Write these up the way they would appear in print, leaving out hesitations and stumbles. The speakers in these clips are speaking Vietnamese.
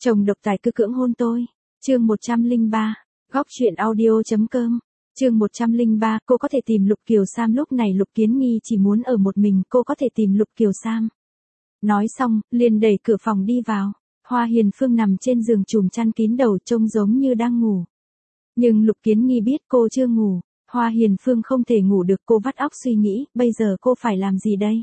Chồng độc tài cứ cưỡng hôn tôi. Chương 103. Góc truyện audio.com. Chương 103. Cô có thể tìm Lục Kiều Sam. Lúc này Lục Kiến Nghi chỉ muốn ở một mình, cô có thể tìm Lục Kiều Sam. Nói xong, liền đẩy cửa phòng đi vào. Hoa Hiền Phương nằm trên giường trùm chăn kín đầu, trông giống như đang ngủ. Nhưng Lục Kiến Nghi biết cô chưa ngủ. Hoa Hiền Phương không thể ngủ được, cô vắt óc suy nghĩ, bây giờ cô phải làm gì đây?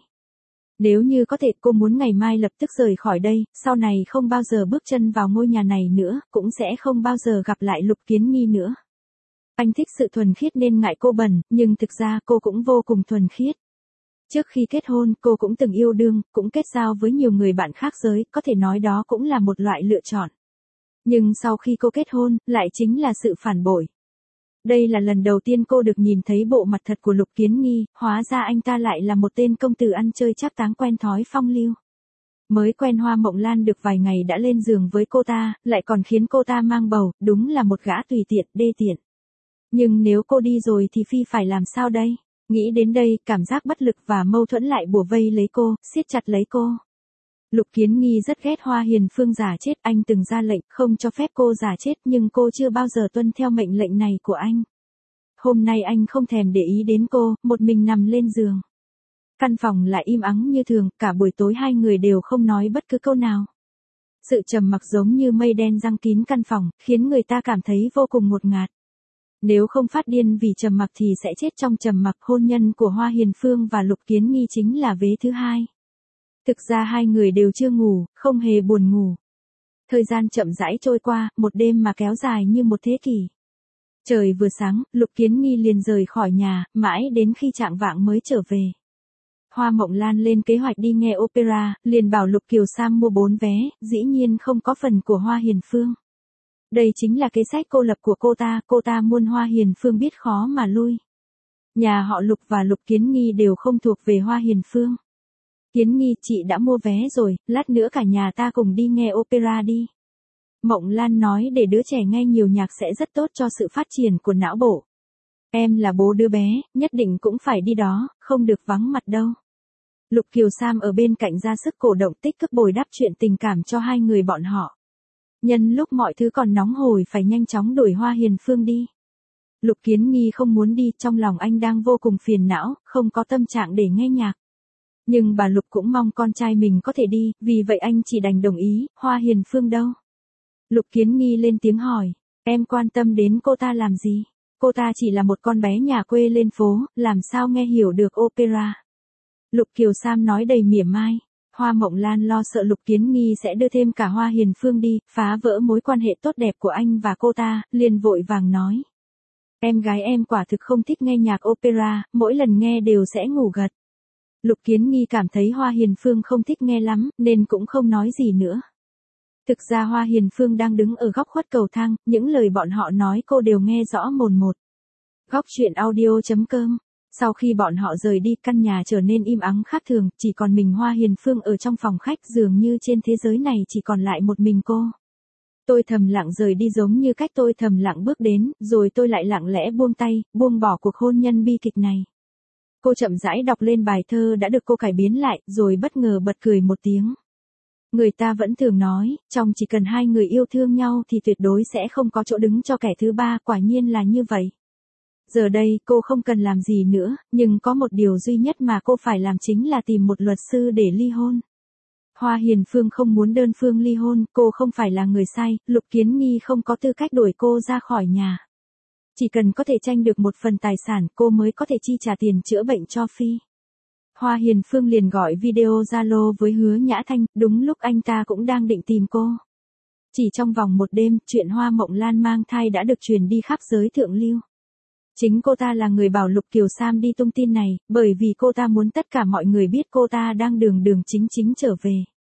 Nếu như có thể, cô muốn ngày mai lập tức rời khỏi đây, sau này không bao giờ bước chân vào ngôi nhà này nữa, cũng sẽ không bao giờ gặp lại Lục Kiến Nghi nữa. Anh thích sự thuần khiết nên ngại cô bẩn, nhưng thực ra cô cũng vô cùng thuần khiết. Trước khi kết hôn, cô cũng từng yêu đương, cũng kết giao với nhiều người bạn khác giới, có thể nói đó cũng là một loại lựa chọn. Nhưng sau khi cô kết hôn, lại chính là sự phản bội. Đây là lần đầu tiên cô được nhìn thấy bộ mặt thật của Lục Kiến Nghi, hóa ra anh ta lại là một tên công tử ăn chơi trác táng quen thói phong lưu. Mới quen Hoa Mộng Lan được vài ngày đã lên giường với cô ta, lại còn khiến cô ta mang bầu, đúng là một gã tùy tiện, đê tiện. Nhưng nếu cô đi rồi thì Phi phải làm sao đây? Nghĩ đến đây, cảm giác bất lực và mâu thuẫn lại bủa vây lấy cô, siết chặt lấy cô. Lục Kiến Nghi rất ghét Hoa Hiền Phương giả chết, anh từng ra lệnh không cho phép cô giả chết nhưng cô chưa bao giờ tuân theo mệnh lệnh này của anh. Hôm nay anh không thèm để ý đến cô, một mình nằm lên giường. Căn phòng lại im ắng như thường, cả buổi tối hai người đều không nói bất cứ câu nào. Sự trầm mặc giống như mây đen giăng kín căn phòng, khiến người ta cảm thấy vô cùng ngột ngạt. Nếu không phát điên vì trầm mặc thì sẽ chết trong trầm mặc. Hôn nhân của Hoa Hiền Phương và Lục Kiến Nghi chính là vế thứ hai. Thực ra hai người đều chưa ngủ, không hề buồn ngủ. Thời gian chậm rãi trôi qua, một đêm mà kéo dài như một thế kỷ. Trời vừa sáng, Lục Kiến Nghi liền rời khỏi nhà, mãi đến khi chạng vạng mới trở về. Hoa Mộng Lan lên kế hoạch đi nghe opera, liền bảo Lục Kiều Sam mua 4 vé, dĩ nhiên không có phần của Hoa Hiền Phương. Đây chính là kế sách cô lập của cô ta muốn Hoa Hiền Phương biết khó mà lui. Nhà họ Lục và Lục Kiến Nghi đều không thuộc về Hoa Hiền Phương. Kiến Nghi, chị đã mua vé rồi, lát nữa cả nhà ta cùng đi nghe opera đi. Mộng Lan nói để đứa trẻ nghe nhiều nhạc sẽ rất tốt cho sự phát triển của não bộ. Em là bố đứa bé, nhất định cũng phải đi đó, không được vắng mặt đâu. Lục Kiều Sam ở bên cạnh ra sức cổ động tích cực bồi đắp chuyện tình cảm cho hai người bọn họ. Nhân lúc mọi thứ còn nóng hổi phải nhanh chóng đuổi Hoa Hiền Phương đi. Lục Kiến Nghi không muốn đi, trong lòng anh đang vô cùng phiền não, không có tâm trạng để nghe nhạc. Nhưng bà Lục cũng mong con trai mình có thể đi, vì vậy anh chỉ đành đồng ý. Hoa Hiền Phương đâu? Lục Kiến Nghi lên tiếng hỏi, em quan tâm đến cô ta làm gì? Cô ta chỉ là một con bé nhà quê lên phố, làm sao nghe hiểu được opera? Lục Kiều Sam nói đầy mỉa mai. Hoa Mộng Lan lo sợ Lục Kiến Nghi sẽ đưa thêm cả Hoa Hiền Phương đi, phá vỡ mối quan hệ tốt đẹp của anh và cô ta, liền vội vàng nói. Em gái em quả thực không thích nghe nhạc opera, mỗi lần nghe đều sẽ ngủ gật. Lục Kiến Nghi cảm thấy Hoa Hiền Phương không thích nghe lắm, nên cũng không nói gì nữa. Thực ra Hoa Hiền Phương đang đứng ở góc khuất cầu thang, những lời bọn họ nói cô đều nghe rõ mồn một. Góc truyện audio.com. Sau khi bọn họ rời đi, căn nhà trở nên im ắng khác thường, chỉ còn mình Hoa Hiền Phương ở trong phòng khách, dường như trên thế giới này chỉ còn lại một mình cô. Tôi thầm lặng rời đi giống như cách tôi thầm lặng bước đến, rồi tôi lại lặng lẽ buông tay, buông bỏ cuộc hôn nhân bi kịch này. Cô chậm rãi đọc lên bài thơ đã được cô cải biến lại, rồi bất ngờ bật cười một tiếng. Người ta vẫn thường nói, trong chỉ cần hai người yêu thương nhau thì tuyệt đối sẽ không có chỗ đứng cho kẻ thứ ba, quả nhiên là như vậy. Giờ đây, cô không cần làm gì nữa, nhưng có một điều duy nhất mà cô phải làm chính là tìm một luật sư để ly hôn. Hoa Hiền Phương không muốn đơn phương ly hôn, cô không phải là người sai, Lục Kiến Nghi không có tư cách đuổi cô ra khỏi nhà. Chỉ cần có thể tranh được một phần tài sản, cô mới có thể chi trả tiền chữa bệnh cho Phi. Hoa Hiền Phương liền gọi video Zalo với Hứa Nhã Thanh, đúng lúc anh ta cũng đang định tìm cô. Chỉ trong vòng một đêm, chuyện Hoa Mộng Lan mang thai đã được truyền đi khắp giới thượng lưu. Chính cô ta là người bảo Lục Kiều Sam đi tung tin này, bởi vì cô ta muốn tất cả mọi người biết cô ta đang đường chính trở về.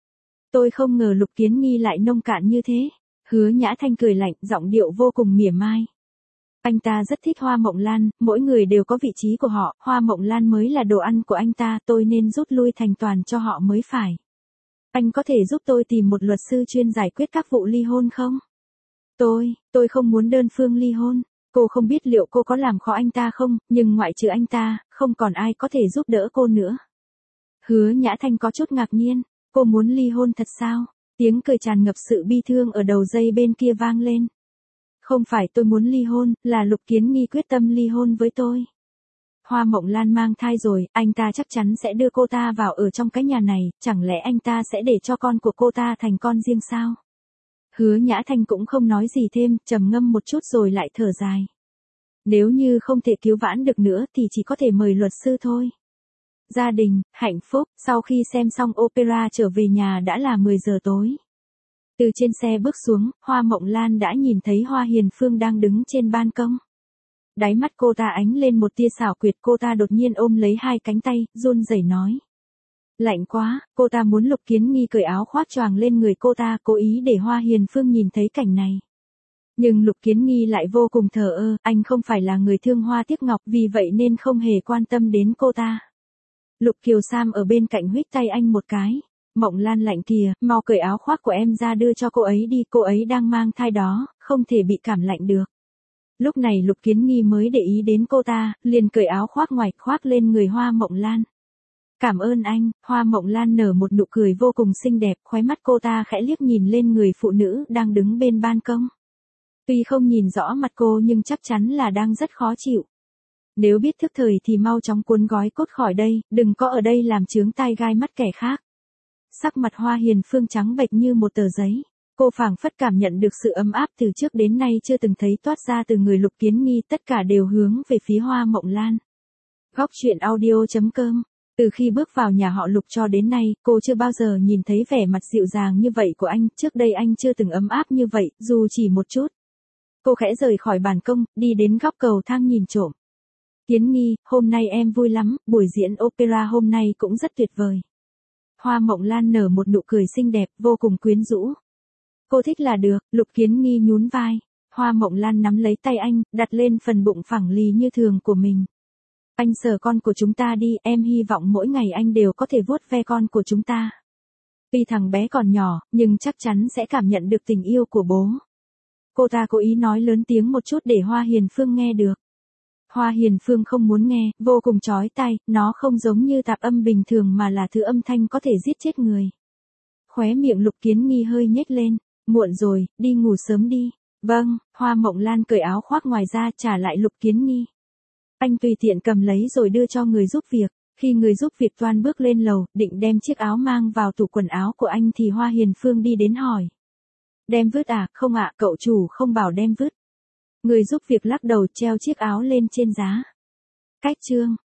Tôi không ngờ Lục Kiến Nghi lại nông cạn như thế. Hứa Nhã Thanh cười lạnh, giọng điệu vô cùng mỉa mai. Anh ta rất thích Hoa Mộng Lan, mỗi người đều có vị trí của họ, Hoa Mộng Lan mới là đồ ăn của anh ta, tôi nên rút lui thành toàn cho họ mới phải. Anh có thể giúp tôi tìm một luật sư chuyên giải quyết các vụ ly hôn không? Tôi không muốn đơn phương ly hôn. Cô không biết liệu cô có làm khó anh ta không, nhưng ngoại trừ anh ta, không còn ai có thể giúp đỡ cô nữa. Hứa Nhã Thanh có chút ngạc nhiên, cô muốn ly hôn thật sao? Tiếng cười tràn ngập sự bi thương ở đầu dây bên kia vang lên. Không phải tôi muốn ly hôn, là Lục Kiến Nghi quyết tâm ly hôn với tôi. Hoa Mộng Lan mang thai rồi, anh ta chắc chắn sẽ đưa cô ta vào ở trong cái nhà này, chẳng lẽ anh ta sẽ để cho con của cô ta thành con riêng sao? Hứa Nhã Thanh cũng không nói gì thêm, trầm ngâm một chút rồi lại thở dài. Nếu như không thể cứu vãn được nữa thì chỉ có thể mời luật sư thôi. Gia đình, hạnh phúc, sau khi xem xong opera trở về nhà đã là 10 giờ tối. Từ trên xe bước xuống, Hoa Mộng Lan đã nhìn thấy Hoa Hiền Phương đang đứng trên ban công. Đáy mắt cô ta ánh lên một tia xảo quyệt, cô ta đột nhiên ôm lấy hai cánh tay, run rẩy nói. Lạnh quá, cô ta muốn Lục Kiến Nghi cởi áo khoác choàng lên người cô ta, cố ý để Hoa Hiền Phương nhìn thấy cảnh này. Nhưng Lục Kiến Nghi lại vô cùng thờ ơ, anh không phải là người thương hoa tiếc ngọc vì vậy nên không hề quan tâm đến cô ta. Lục Kiều Sam ở bên cạnh huých tay anh một cái. Mộng Lan lạnh kìa, mau cởi áo khoác của em ra đưa cho cô ấy đi, cô ấy đang mang thai đó, không thể bị cảm lạnh được. Lúc này Lục Kiến Nghi mới để ý đến cô ta, liền cởi áo khoác ngoài khoác lên người Hoa Mộng Lan. Cảm ơn anh, Hoa Mộng Lan nở một nụ cười vô cùng xinh đẹp, khóe mắt cô ta khẽ liếc nhìn lên người phụ nữ đang đứng bên ban công. Tuy không nhìn rõ mặt cô nhưng chắc chắn là đang rất khó chịu. Nếu biết thức thời thì mau chóng cuốn gói cốt khỏi đây, đừng có ở đây làm chướng tai gai mắt kẻ khác. Sắc mặt Hoa Hiền Phương trắng bệch như một tờ giấy. Cô phảng phất cảm nhận được sự ấm áp từ trước đến nay chưa từng thấy toát ra từ người Lục Kiến Nghi, tất cả đều hướng về phía Hoa Mộng Lan. Góc truyện audio.com. Từ khi bước vào nhà họ Lục cho đến nay, cô chưa bao giờ nhìn thấy vẻ mặt dịu dàng như vậy của anh, trước đây anh chưa từng ấm áp như vậy, dù chỉ một chút. Cô khẽ rời khỏi ban công, đi đến góc cầu thang nhìn trộm. Kiến Nghi, hôm nay em vui lắm, buổi diễn opera hôm nay cũng rất tuyệt vời. Hoa Mộng Lan nở một nụ cười xinh đẹp, vô cùng quyến rũ. Cô thích là được, Lục Kiến Nghi nhún vai. Hoa Mộng Lan nắm lấy tay anh, đặt lên phần bụng phẳng lì như thường của mình. Anh sờ con của chúng ta đi, em hy vọng mỗi ngày anh đều có thể vuốt ve con của chúng ta. Tuy thằng bé còn nhỏ, nhưng chắc chắn sẽ cảm nhận được tình yêu của bố. Cô ta cố ý nói lớn tiếng một chút để Hoa Hiền Phương nghe được. Hoa Hiền Phương không muốn nghe, vô cùng chói tai, nó không giống như tạp âm bình thường mà là thứ âm thanh có thể giết chết người. Khóe miệng Lục Kiến Nghi hơi nhếch lên, muộn rồi, đi ngủ sớm đi. Vâng, Hoa Mộng Lan cởi áo khoác ngoài ra trả lại Lục Kiến Nghi. Anh tùy tiện cầm lấy rồi đưa cho người giúp việc. Khi người giúp việc toan bước lên lầu, định đem chiếc áo mang vào tủ quần áo của anh thì Hoa Hiền Phương đi đến hỏi. Đem vứt à, không ạ, cậu chủ không bảo đem vứt. Người giúp việc lắc đầu treo chiếc áo lên trên giá. Cách chương.